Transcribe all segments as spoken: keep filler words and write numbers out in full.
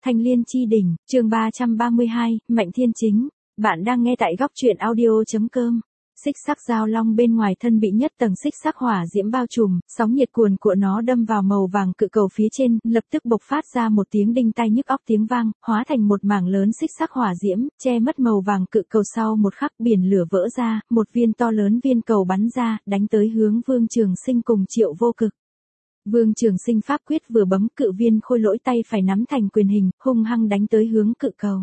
Thanh Liên Chi Đỉnh, chương ba trăm ba mươi hai, Mạnh Thiên Chính. Bạn đang nghe tại góc truyện audio chấm com. Xích sắc giao long bên ngoài thân bị nhất tầng xích sắc hỏa diễm bao trùm, sóng nhiệt cuồn của nó đâm vào màu vàng cự cầu phía trên, lập tức bộc phát ra một tiếng đinh tai nhức óc tiếng vang, hóa thành một mảng lớn xích sắc hỏa diễm, che mất màu vàng cự cầu. Sau một khắc biển lửa vỡ ra, một viên to lớn viên cầu bắn ra, đánh tới hướng Vương Trường Sinh cùng Triệu Vô Cực. Vương Trường Sinh pháp quyết vừa bấm, cự viên khôi lỗi tay phải nắm thành quyền hình, hung hăng đánh tới hướng cự cầu.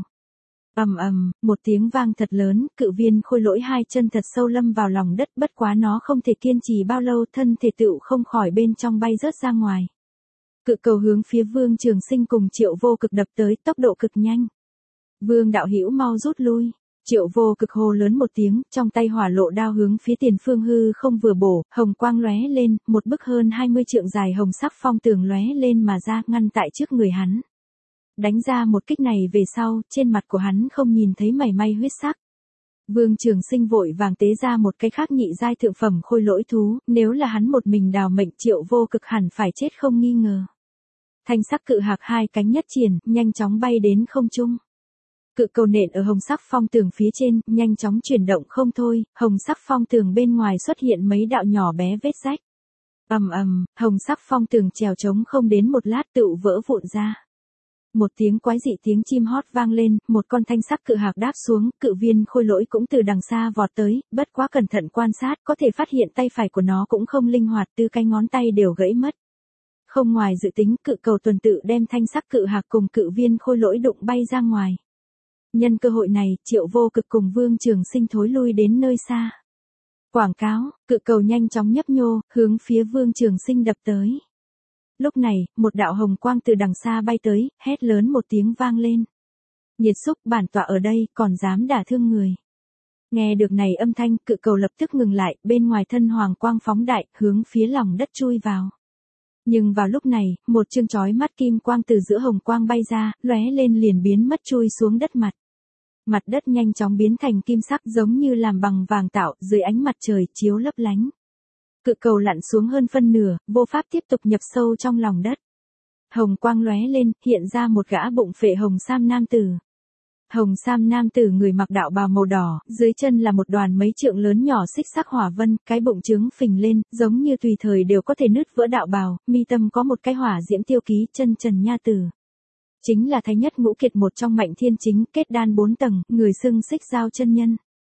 Ầm ầm, một tiếng vang thật lớn, cự viên khôi lỗi hai chân thật sâu lâm vào lòng đất, bất quá nó không thể kiên trì bao lâu, thân thể tựu không khỏi bên trong bay rớt ra ngoài. Cự cầu hướng phía Vương Trường Sinh cùng Triệu Vô Cực đập tới, tốc độ cực nhanh. Vương đạo hữu mau rút lui. Triệu Vô Cực hô lớn một tiếng, trong tay hỏa lộ đao hướng phía tiền phương hư không vừa bổ, hồng quang lóe lên, một bức hơn hai mươi trượng dài hồng sắc phong tường lóe lên mà ra, ngăn tại trước người hắn. Đánh ra một kích này về sau, trên mặt của hắn không nhìn thấy mảy may huyết sắc. Vương Trường Sinh vội vàng tế ra một cái khác nhị giai thượng phẩm khôi lỗi thú, nếu là hắn một mình đào mệnh, Triệu Vô Cực hẳn phải chết không nghi ngờ. Thanh sắc cự hạc hai cánh nhất triển, nhanh chóng bay đến không trung. Cự cầu nện ở hồng sắc phong tường phía trên, nhanh chóng chuyển động không thôi, hồng sắc phong tường bên ngoài xuất hiện mấy đạo nhỏ bé vết rách. Ầm ầm, hồng sắc phong tường trèo trống không đến một lát tựu vỡ vụn ra. Một tiếng quái dị tiếng chim hót vang lên, một con thanh sắc cự hạc đáp xuống, cự viên khôi lỗi cũng từ đằng xa vọt tới, bất quá cẩn thận quan sát, có thể phát hiện tay phải của nó cũng không linh hoạt, tư cái ngón tay đều gãy mất. Không ngoài dự tính, cự cầu tuần tự đem thanh sắc cự hạc cùng cự viên khôi lỗi đụng bay ra ngoài. Nhân cơ hội này, Triệu Vô Cực cùng Vương Trường Sinh thối lui đến nơi xa. Quảng cáo, cự cầu nhanh chóng nhấp nhô, hướng phía Vương Trường Sinh đập tới. Lúc này, một đạo hồng quang từ đằng xa bay tới, hét lớn một tiếng vang lên. Nhiệt xúc, bản tọa ở đây, còn dám đả thương người. Nghe được này âm thanh, cự cầu lập tức ngừng lại, bên ngoài thân hoàng quang phóng đại, hướng phía lòng đất chui vào. Nhưng vào lúc này, một chương chói mắt kim quang từ giữa hồng quang bay ra, lóe lên liền biến mất chui xuống đất mặt. Mặt đất nhanh chóng biến thành kim sắc giống như làm bằng vàng tạo, dưới ánh mặt trời chiếu lấp lánh. Cự cầu lặn xuống hơn phân nửa, vô pháp tiếp tục nhập sâu trong lòng đất. Hồng quang lóe lên, hiện ra một gã bụng phệ hồng sam nam tử. Hồng sam nam tử người mặc đạo bào màu đỏ, dưới chân là một đoàn mấy trượng lớn nhỏ xích sắc hỏa vân, cái bụng trứng phình lên, giống như tùy thời đều có thể nứt vỡ đạo bào, mi tâm có một cái hỏa diễm tiêu ký, chân trần nha tử. Chính là thái nhất ngũ kiệt một trong Mạnh Thiên Chính, kết đan bốn tầng, người xưng xích giao chân nhân.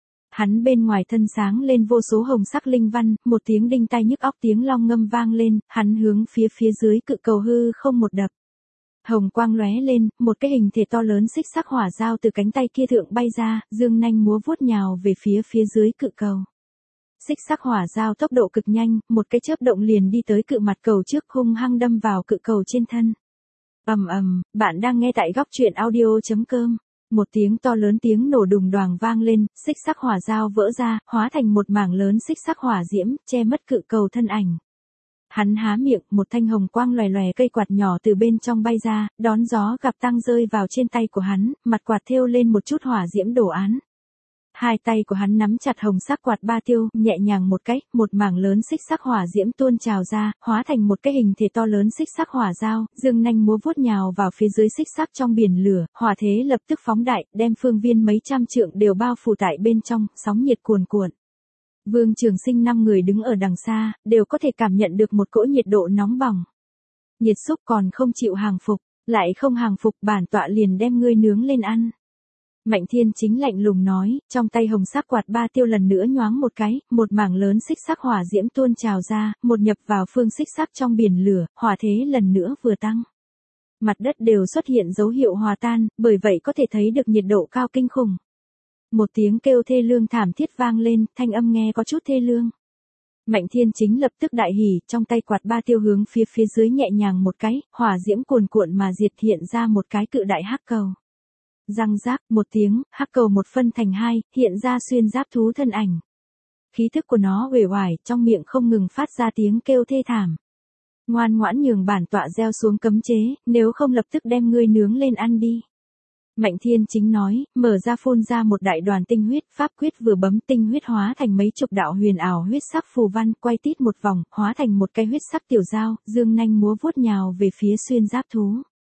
Hắn bên ngoài thân sáng lên vô số hồng sắc linh văn, một tiếng đinh tai nhức óc tiếng long ngâm vang lên, hắn hướng phía phía dưới cự cầu hư không một đập. Hồng quang lóe lên, một cái hình thể to lớn xích sắc hỏa dao từ cánh tay kia thượng bay ra, dương nanh múa vuốt nhào về phía phía dưới cự cầu. Xích sắc hỏa dao tốc độ cực nhanh, một cái chớp động liền đi tới cự mặt cầu trước, hung hăng đâm vào cự cầu trên thân. Ầm ầm, bạn đang nghe tại góc truyện audio chấm com. Một tiếng to lớn tiếng nổ đùng đoàng vang lên, xích sắc hỏa dao vỡ ra, hóa thành một mảng lớn xích sắc hỏa diễm, che mất cự cầu thân ảnh. Hắn há miệng, một thanh hồng quang lòe lòe cây quạt nhỏ từ bên trong bay ra, đón gió gặp tăng rơi vào trên tay của hắn, mặt quạt thêu lên một chút hỏa diễm đồ án. Hai tay của hắn nắm chặt hồng sắc quạt ba tiêu, nhẹ nhàng một cái, một mảng lớn xích sắc hỏa diễm tuôn trào ra, hóa thành một cái hình thể to lớn xích sắc hỏa dao, dương nanh múa vuốt nhào vào phía dưới xích sắc trong biển lửa, hỏa thế lập tức phóng đại, đem phương viên mấy trăm trượng đều bao phủ tại bên trong, sóng nhiệt cuồn cuộn. Vương Trường Sinh năm người đứng ở đằng xa, đều có thể cảm nhận được một cỗ nhiệt độ nóng bỏng. Nhiệt xúc còn không chịu hàng phục, lại không hàng phục, bản tọa liền đem ngươi nướng lên ăn. Mạnh Thiên Chính lạnh lùng nói, trong tay hồng sắc quạt ba tiêu lần nữa nhoáng một cái, một mảng lớn xích sắc hỏa diễm tuôn trào ra, một nhập vào phương xích sắc trong biển lửa, hỏa thế lần nữa vừa tăng. Mặt đất đều xuất hiện dấu hiệu hòa tan, bởi vậy có thể thấy được nhiệt độ cao kinh khủng. Một tiếng kêu thê lương thảm thiết vang lên, thanh âm nghe có chút thê lương. Mạnh Thiên Chính lập tức đại hỉ, trong tay quạt ba tiêu hướng phía phía dưới nhẹ nhàng một cái, hỏa diễm cuồn cuộn mà diệt hiện ra một cái cự đại hắc cầu. Răng rác, một tiếng, hắc cầu một phân thành hai, hiện ra xuyên giáp thú thân ảnh. Khí thức của nó uể oải, trong miệng không ngừng phát ra tiếng kêu thê thảm. Ngoan ngoãn nhường bản tọa gieo xuống cấm chế, nếu không lập tức đem ngươi nướng lên ăn đi. Mạnh Thiên Chính nói, mở ra phun ra một đại đoàn tinh huyết, pháp quyết vừa bấm tinh huyết hóa thành mấy chục đạo huyền ảo huyết sắc phù văn, quay tít một vòng, hóa thành một cái huyết sắc tiểu dao, dương nanh múa vuốt nhào về phía xuyên giáp thú.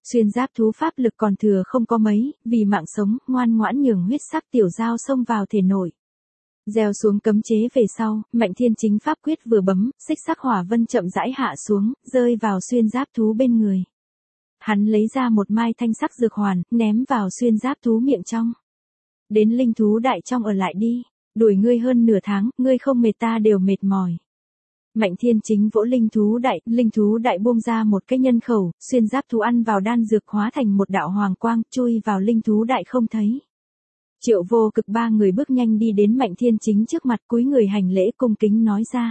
Xuyên giáp thú pháp lực còn thừa không có mấy, vì mạng sống, ngoan ngoãn nhường huyết sắc tiểu dao xông vào thể nội. Gieo xuống cấm chế về sau, Mạnh Thiên Chính pháp quyết vừa bấm, xích sắc hỏa vân chậm rãi hạ xuống, rơi vào xuyên giáp thú bên người. Hắn lấy ra một mai thanh sắc dược hoàn, ném vào xuyên giáp thú miệng trong. Đến linh thú đại trong ở lại đi, đuổi ngươi hơn nửa tháng, ngươi không mệt ta đều mệt mỏi. Mạnh Thiên Chính vỗ linh thú đại, linh thú đại buông ra một cái nhân khẩu, xuyên giáp thú ăn vào đan dược hóa thành một đạo hoàng quang, chui vào linh thú đại không thấy. Triệu Vô Cực ba người bước nhanh đi đến Mạnh Thiên Chính trước mặt, cúi người hành lễ cung kính nói ra.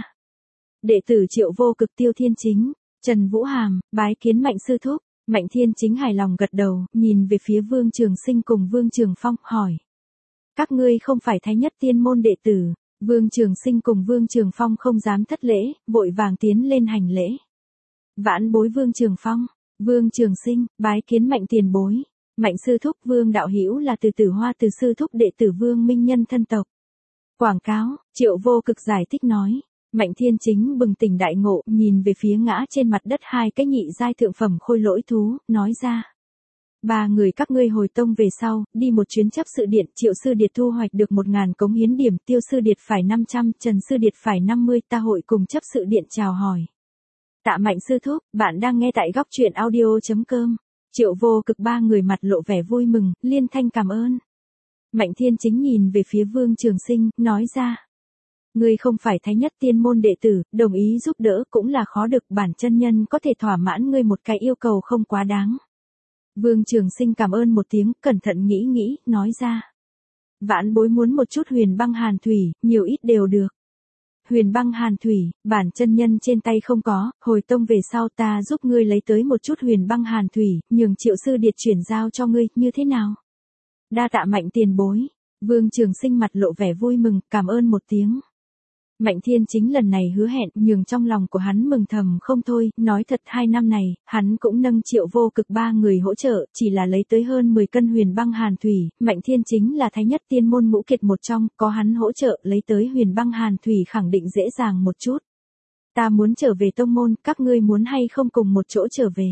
Đệ tử Triệu Vô Cực Tiêu Thiên Chính, Trần Vũ Hàm, bái kiến Mạnh sư thúc. Mạnh Thiên Chính hài lòng gật đầu, nhìn về phía Vương Trường Sinh cùng Vương Trường Phong, hỏi. Các ngươi không phải Thái Nhất Tiên môn đệ tử. Vương Trường Sinh cùng Vương Trường Phong không dám thất lễ, vội vàng tiến lên hành lễ. Vãn bối Vương Trường Phong, Vương Trường Sinh, bái kiến Mạnh tiền bối. Mạnh sư thúc Vương đạo hữu là từ Tử Hoa từ sư thúc đệ tử Vương Minh Nhân thân tộc. Quảng cáo, Triệu Vô Cực giải thích nói. Mạnh Thiên Chính bừng tỉnh đại ngộ, nhìn về phía ngã trên mặt đất hai cái nhị giai thượng phẩm khôi lỗi thú, nói ra. Ba người các ngươi hồi tông về sau, đi một chuyến chấp sự điện, Triệu sư điệt thu hoạch được một ngàn cống hiến điểm, Tiêu sư điệt phải năm trăm, Trần sư điệt phải năm mươi, ta hội cùng chấp sự điện chào hỏi. Tạ Mạnh sư thúc, bạn đang nghe tại góc truyện audio.com. Triệu Vô Cực ba người mặt lộ vẻ vui mừng, liên thanh cảm ơn. Mạnh Thiên Chính nhìn về phía Vương Trường Sinh, nói ra. Ngươi không phải Thái Nhất Tiên môn đệ tử, đồng ý giúp đỡ cũng là khó được, bản chân nhân có thể thỏa mãn ngươi một cái yêu cầu không quá đáng. Vương Trường Sinh cảm ơn một tiếng, cẩn thận nghĩ nghĩ, nói ra. Vãn bối muốn một chút huyền băng hàn thủy, nhiều ít đều được. Huyền băng hàn thủy, bản chân nhân trên tay không có, hồi tông về sau ta giúp ngươi lấy tới một chút huyền băng hàn thủy, nhường Triệu sư điệt chuyển giao cho ngươi, như thế nào? Đa tạ Mạnh tiền bối. Vương Trường Sinh mặt lộ vẻ vui mừng, cảm ơn một tiếng. Mạnh Thiên Chính lần này hứa hẹn, nhường trong lòng của hắn mừng thầm không thôi, nói thật hai năm này, hắn cũng nâng Triệu Vô Cực ba người hỗ trợ, chỉ là lấy tới hơn mười cân huyền băng hàn thủy, Mạnh Thiên Chính là Thái Nhất Tiên môn ngũ kiệt một trong, có hắn hỗ trợ lấy tới huyền băng hàn thủy khẳng định dễ dàng một chút. Ta muốn trở về tông môn, các ngươi muốn hay không cùng một chỗ trở về?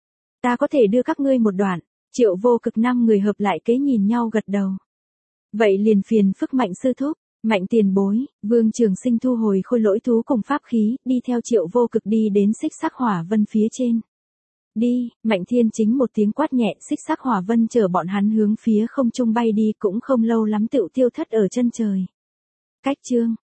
Ta có thể đưa các ngươi một đoạn. Triệu Vô Cực năm người hợp lại kế nhìn nhau gật đầu. Vậy liền phiền phức Mạnh sư thúc. Mạnh tiền bối, Vương Trường Sinh thu hồi khôi lỗi thú cùng pháp khí, đi theo Triệu Vô Cực đi đến xích sắc hỏa vân phía trên. Đi, Mạnh Thiên Chính một tiếng quát nhẹ, xích sắc hỏa vân chở bọn hắn hướng phía không trung bay đi, cũng không lâu lắm tựu tiêu thất ở chân trời. Cách chương